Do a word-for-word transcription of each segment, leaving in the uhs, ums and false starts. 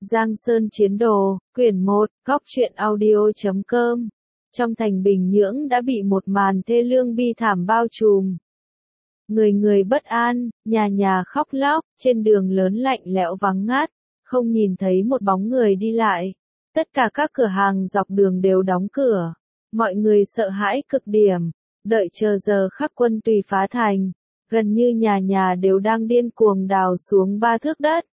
Giang Sơn Chiến Đồ, quyển một, góc truyện audio chấm com. Trong thành Bình Nhưỡng đã bị một màn thê lương bi thảm bao trùm. Người người bất an, nhà nhà khóc lóc, trên đường lớn lạnh lẽo vắng ngắt, không nhìn thấy một bóng người đi lại. Tất cả các cửa hàng dọc đường đều đóng cửa. Mọi người sợ hãi cực điểm, đợi chờ giờ khắc Quân Tùy phá thành. Gần như nhà nhà đều đang điên cuồng đào xuống ba thước đất,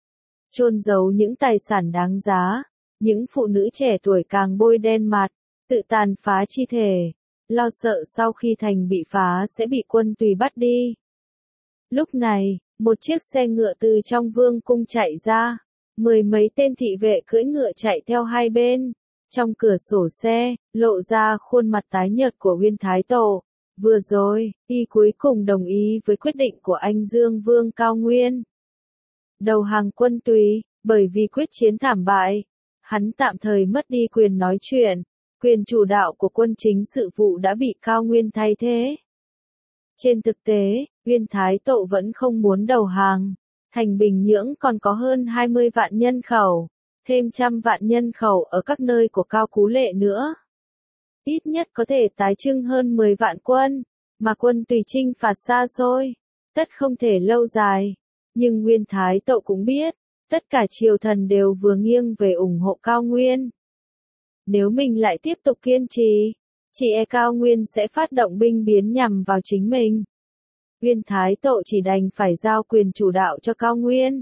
chôn giấu những tài sản đáng giá. Những phụ nữ trẻ tuổi càng bôi đen mặt, tự tàn phá chi thể, lo sợ sau khi thành bị phá sẽ bị Quân Tùy bắt đi. Lúc này, một chiếc xe ngựa từ trong vương cung chạy ra, mười mấy tên thị vệ cưỡi ngựa chạy theo hai bên. Trong cửa sổ xe, lộ ra khuôn mặt tái nhợt của Uyên Thái Tổ. Vừa rồi, y cuối cùng đồng ý với quyết định của anh Dương Vương Cao Nguyên. Đầu hàng Quân Tùy, bởi vì quyết chiến thảm bại, hắn tạm thời mất đi quyền nói chuyện, quyền chủ đạo của quân chính sự vụ đã bị Cao Nguyên thay thế. Trên thực tế, Uyên Thái Tổ vẫn không muốn đầu hàng. Thành Bình Nhưỡng còn có hơn hai mươi vạn nhân khẩu, thêm trăm vạn nhân khẩu ở các nơi của Cao Cú Lệ nữa. Ít nhất có thể tái trưng hơn mười vạn quân, mà Quân Tùy chinh phạt xa xôi, tất không thể lâu dài. Nhưng Uyên Thái Tổ cũng biết, tất cả triều thần đều vừa nghiêng về ủng hộ Cao Nguyên. Nếu mình lại tiếp tục kiên trì, chỉ e Cao Nguyên sẽ phát động binh biến nhằm vào chính mình. Uyên Thái Tổ chỉ đành phải giao quyền chủ đạo cho Cao Nguyên.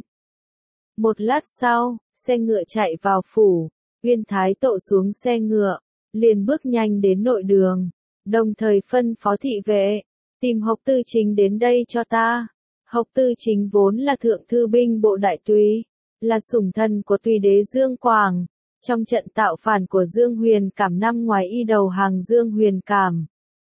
Một lát sau, xe ngựa chạy vào phủ, Uyên Thái Tổ xuống xe ngựa, liền bước nhanh đến nội đường, đồng thời phân phó thị vệ, tìm Hộc Tư Chính đến đây cho ta. Hộc Tư Chính vốn là thượng thư binh bộ đại tùy, là sủng thần của Tùy đế Dương Quảng. Trong trận tạo phản của Dương Huyền Cảm năm ngoài y đầu hàng Dương Huyền Cảm,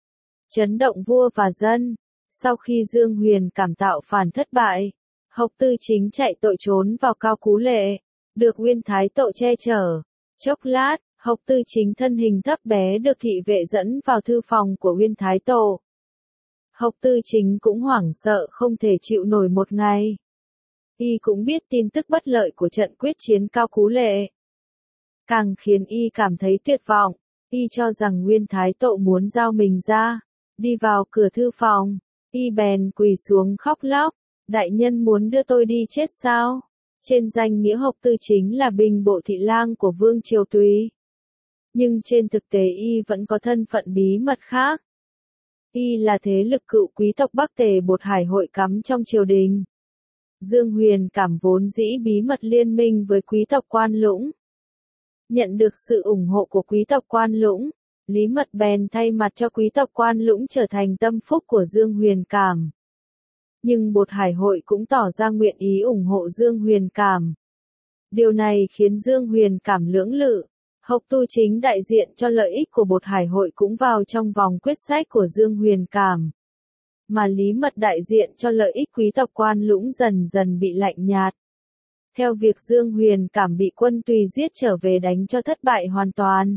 chấn động vua và dân. Sau khi Dương Huyền Cảm tạo phản thất bại, Hộc Tư Chính chạy tội trốn vào Cao Cú Lệ, được Uyên Thái Tổ che chở. Chốc lát, Hộc Tư Chính thân hình thấp bé được thị vệ dẫn vào thư phòng của Uyên Thái Tổ. Hộc Tư Chính cũng hoảng sợ không thể chịu nổi một ngày. Y cũng biết tin tức bất lợi của trận quyết chiến Cao Cú Lệ, càng khiến y cảm thấy tuyệt vọng. Y cho rằng Uyên Thái Tổ muốn giao mình ra. Đi vào cửa thư phòng, y bèn quỳ xuống khóc lóc. Đại nhân muốn đưa tôi đi chết sao? Trên danh nghĩa Hộc Tư Chính là binh bộ thị lang của Vương Triều Tùy, nhưng trên thực tế y vẫn có thân phận bí mật khác. Y là thế lực cựu quý tộc Bắc Tề Bột Hải hội cắm trong triều đình. Dương Huyền Cảm vốn dĩ bí mật liên minh với quý tộc Quan Lũng. Nhận được sự ủng hộ của quý tộc Quan Lũng, Lý Mật bèn thay mặt cho quý tộc Quan Lũng trở thành tâm phúc của Dương Huyền Cảm. Nhưng Bột Hải hội cũng tỏ ra nguyện ý ủng hộ Dương Huyền Cảm. Điều này khiến Dương Huyền Cảm lưỡng lự. Hộc Tư Chính đại diện cho lợi ích của Bột Hải hội cũng vào trong vòng quyết sách của Dương Huyền Cảm, mà Lý Mật đại diện cho lợi ích quý tộc Quan Lũng dần dần bị lạnh nhạt. Theo việc Dương Huyền Cảm bị Quân Tùy giết trở về đánh cho thất bại hoàn toàn,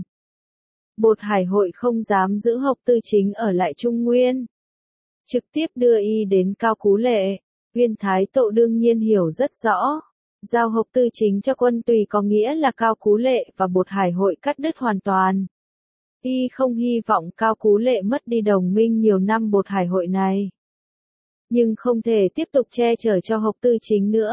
Bột Hải hội không dám giữ Hộc Tư Chính ở lại Trung Nguyên, trực tiếp đưa y đến Cao Cú Lệ. Uyên Thái Tổ đương nhiên hiểu rất rõ, giao Hộc Tư Chính cho Quân Tùy có nghĩa là Cao Cú Lệ và Bột Hải hội cắt đứt hoàn toàn. Y không hy vọng Cao Cú Lệ mất đi đồng minh nhiều năm Bột Hải hội này, nhưng không thể tiếp tục che chở cho Hộc Tư Chính nữa.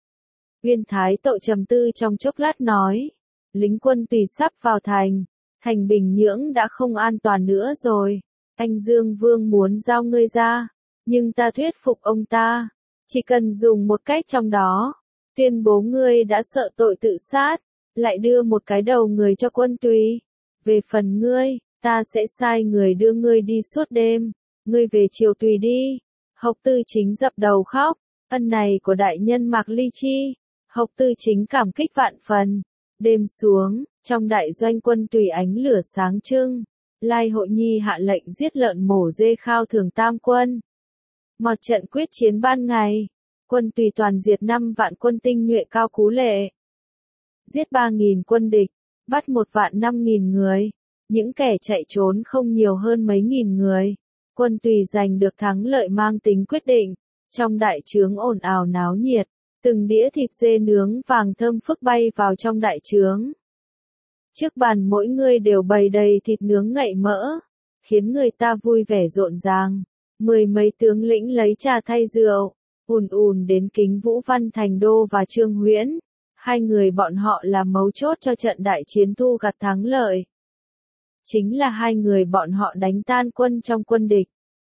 Uyên Thái Tổ trầm tư trong chốc lát nói, lính Quân Tùy sắp vào thành, thành Bình Nhưỡng đã không an toàn nữa rồi. Anh Dương Vương muốn giao ngươi ra, nhưng ta thuyết phục ông ta, chỉ cần dùng một cách trong đó, tuyên bố ngươi đã sợ tội tự sát, lại đưa một cái đầu người cho Quân Tùy. Về phần ngươi, ta sẽ sai người đưa ngươi đi suốt đêm, ngươi về Triều Tùy đi. Hộc Tư Chính dập đầu khóc, ân này của đại nhân Mạc Ly Chi. Hộc Tư Chính cảm kích vạn phần. Đêm xuống, trong đại doanh Quân Tùy ánh lửa sáng trưng. Lai Hội Nhi hạ lệnh giết lợn mổ dê khao thưởng tam quân. Một trận quyết chiến ban ngày, Quân Tùy toàn diệt năm vạn quân tinh nhuệ Cao Cú Lệ, giết ba nghìn quân địch, bắt một vạn năm nghìn người. Những kẻ chạy trốn không nhiều hơn mấy nghìn người. Quân Tùy giành được thắng lợi mang tính quyết định. Trong đại trướng ồn ào náo nhiệt, Từng đĩa thịt dê nướng vàng thơm phức bay vào trong đại trướng. Trước bàn mỗi người đều bày đầy thịt nướng ngậy mỡ, khiến người ta vui vẻ rộn ràng. Mười mấy tướng lĩnh lấy trà thay rượu, ùn ùn đến kính Vũ Văn Thành Đô và Trương Huyễn. Hai người bọn họ là mấu chốt cho trận đại chiến thu gặt thắng lợi. Chính là hai người bọn họ đánh tan quân trong quân địch.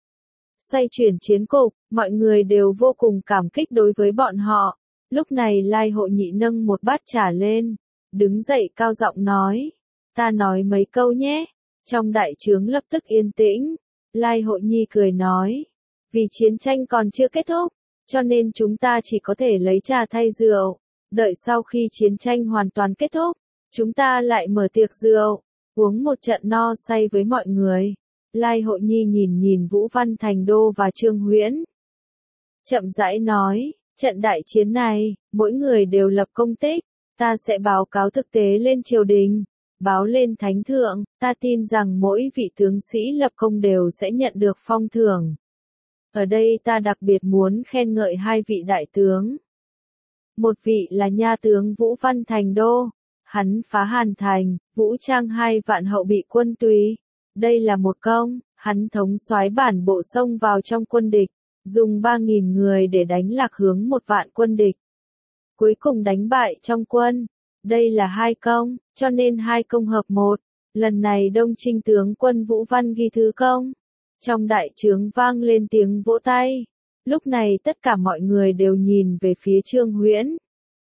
Xoay chuyển chiến cục, mọi người đều vô cùng cảm kích đối với bọn họ. Lúc này Lai Hộ Nhị nâng một bát trà lên, đứng dậy cao giọng nói, ta nói mấy câu nhé. Trong đại trướng lập tức yên tĩnh, Lai Hộ Nhi cười nói, vì chiến tranh còn chưa kết thúc, cho nên chúng ta chỉ có thể lấy trà thay rượu, đợi sau khi chiến tranh hoàn toàn kết thúc, chúng ta lại mở tiệc rượu, uống một trận no say với mọi người. Lai Hộ Nhi nhìn nhìn Vũ Văn Thành Đô và Trương Huyễn, chậm rãi nói, trận đại chiến này, mỗi người đều lập công tích, ta sẽ báo cáo thực tế lên triều đình, báo lên thánh thượng, ta tin rằng mỗi vị tướng sĩ lập công đều sẽ nhận được phong thưởng. Ở đây ta đặc biệt muốn khen ngợi hai vị đại tướng. Một vị là nha tướng Vũ Văn Thành Đô, hắn phá Hàn Thành, vũ trang hai vạn hậu bị quân tùy. Đây là một công, hắn thống soái bản bộ xông vào trong quân địch, dùng ba nghìn người để đánh lạc hướng một vạn quân địch. Cuối cùng đánh bại trong quân. Đây là hai công, cho nên hai công hợp một. Lần này Đông Trinh tướng quân Vũ Văn ghi thứ công. Trong đại trướng vang lên tiếng vỗ tay. Lúc này tất cả mọi người đều nhìn về phía Trương Huyễn.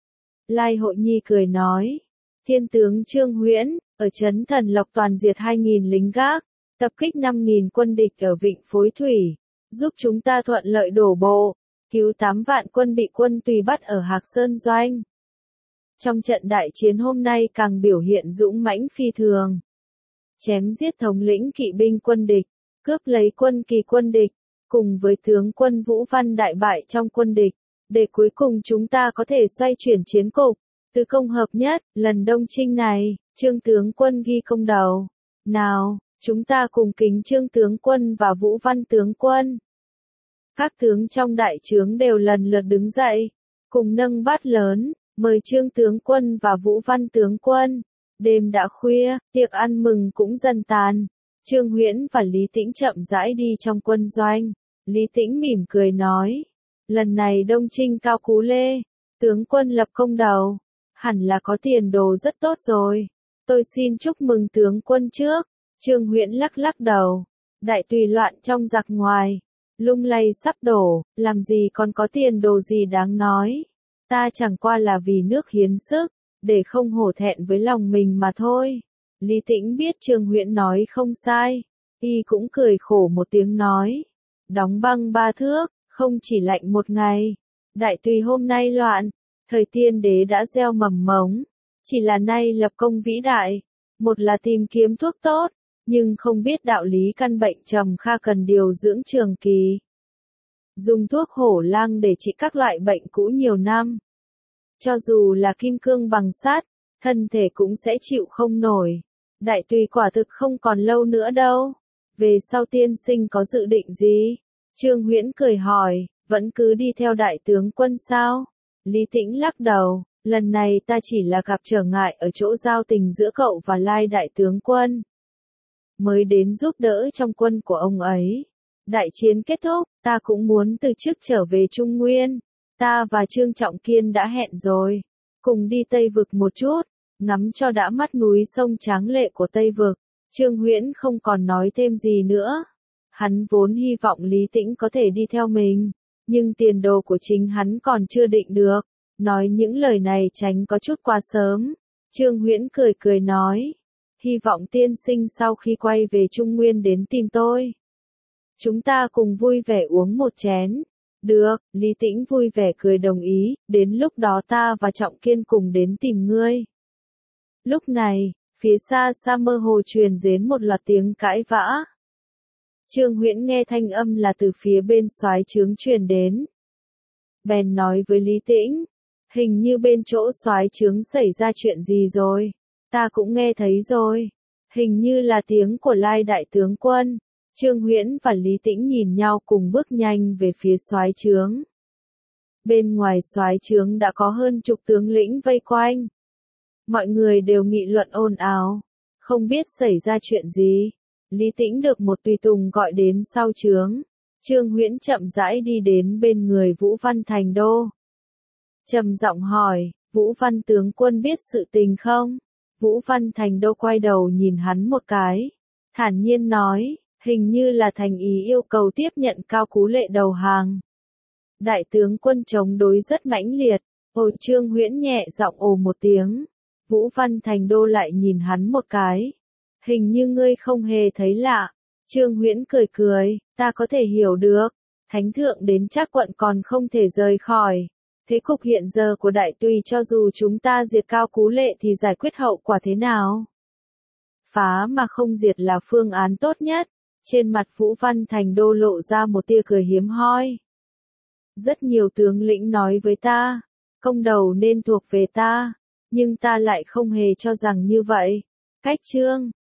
Lai Hộ Nhi cười nói, thiên tướng Trương Huyễn, ở trấn Thần Lộc toàn diệt hai nghìn lính gác, tập kích năm nghìn quân địch ở Vịnh Phối Thủy, giúp chúng ta thuận lợi đổ bộ, cứu tám vạn quân bị quân tùy bắt ở Hạc Sơn Doanh. Trong trận đại chiến hôm nay càng biểu hiện dũng mãnh phi thường. Chém giết thống lĩnh kỵ binh quân địch, cướp lấy quân kỳ quân địch, cùng với tướng quân Vũ Văn đại bại trong quân địch, để cuối cùng chúng ta có thể xoay chuyển chiến cục, tứ công hợp nhất, lần Đông Trinh này, Trương tướng quân ghi công đầu. Nào, chúng ta cùng kính Trương tướng quân và Vũ Văn tướng quân. Các tướng trong đại trướng đều lần lượt đứng dậy, cùng nâng bát lớn, mời Trương tướng quân và Vũ Văn tướng quân. Đêm đã khuya, tiệc ăn mừng cũng dần tàn. Trương Huyễn và Lý Tĩnh chậm rãi đi trong quân doanh. Lý Tĩnh mỉm cười nói, lần này Đông Trinh cao cú lê, tướng quân lập công đầu, hẳn là có tiền đồ rất tốt rồi. Tôi xin chúc mừng tướng quân trước. Trương Huyễn lắc lắc đầu, đại tùy loạn trong giặc ngoài, lung lay sắp đổ, làm gì còn có tiền đồ gì đáng nói. Ta chẳng qua là vì nước hiến sức, để không hổ thẹn với lòng mình mà thôi. Lý Tĩnh biết Trương Huyễn nói không sai, y cũng cười khổ một tiếng nói, đóng băng ba thước, không chỉ lạnh một ngày. Đại tùy hôm nay loạn, thời tiên đế đã gieo mầm mống, chỉ là nay lập công vĩ đại, một là tìm kiếm thuốc tốt, nhưng không biết đạo lý căn bệnh trầm kha cần điều dưỡng trường kỳ. Dùng thuốc hổ lang để trị các loại bệnh cũ nhiều năm. Cho dù là kim cương bằng sắt, thân thể cũng sẽ chịu không nổi. Đại tùy quả thực không còn lâu nữa đâu. Về sau tiên sinh có dự định gì? Trương Huyễn cười hỏi, vẫn cứ đi theo đại tướng quân sao? Lý Tĩnh lắc đầu, lần này ta chỉ là gặp trở ngại ở chỗ giao tình giữa cậu và Lai đại tướng quân. Mới đến giúp đỡ trong quân của ông ấy. Đại chiến kết thúc, ta cũng muốn từ chức trở về Trung Nguyên. Ta và Trương Trọng Kiên đã hẹn rồi. Cùng đi Tây Vực một chút, ngắm cho đã mắt núi sông tráng lệ của Tây Vực. Trương Huyễn không còn nói thêm gì nữa. Hắn vốn hy vọng Lý Tĩnh có thể đi theo mình, nhưng tiền đồ của chính hắn còn chưa định được. Nói những lời này tránh có chút quá sớm. Trương Huyễn cười cười nói, hy vọng tiên sinh sau khi quay về Trung Nguyên đến tìm tôi. Chúng ta cùng vui vẻ uống một chén. Được, Lý Tĩnh vui vẻ cười đồng ý, đến lúc đó ta và Trọng Kiên cùng đến tìm ngươi. Lúc này, phía xa xa mơ hồ truyền đến một loạt tiếng cãi vã. Trương Huyễn nghe thanh âm là từ phía bên soái trướng truyền đến. Bèn nói với Lý Tĩnh, hình như bên chỗ soái trướng xảy ra chuyện gì rồi. Ta cũng nghe thấy rồi. Hình như là tiếng của Lai đại tướng quân. Trương Huyễn và Lý Tĩnh nhìn nhau cùng bước nhanh về phía soái trướng. Bên ngoài soái trướng đã có hơn chục tướng lĩnh vây quanh. Mọi người đều nghị luận ồn ào, không biết xảy ra chuyện gì. Lý Tĩnh được một tùy tùng gọi đến sau trướng. Trương Huyễn chậm rãi đi đến bên người Vũ Văn Thành Đô. Trầm giọng hỏi, Vũ Văn tướng quân biết sự tình không? Vũ Văn Thành Đô quay đầu nhìn hắn một cái. Thản nhiên nói, hình như là thành ý yêu cầu tiếp nhận Cao Cú Lệ đầu hàng. Đại tướng quân chống đối rất mãnh liệt. Ôi, Trương Huyễn nhẹ giọng ồ một tiếng. Vũ Văn Thành Đô lại nhìn hắn một cái. Hình như ngươi không hề thấy lạ. Trương Huyễn cười cười, ta có thể hiểu được. Thánh thượng đến Trác quận còn không thể rời khỏi. Thế cục hiện giờ của đại tùy cho dù chúng ta diệt Cao Cú Lệ thì giải quyết hậu quả thế nào? Phá mà không diệt là phương án tốt nhất. Trên mặt Vũ Văn Thành Đô lộ ra một tia cười hiếm hoi. Rất nhiều tướng lĩnh nói với ta, công đầu nên thuộc về ta, nhưng ta lại không hề cho rằng như vậy. Cách Trương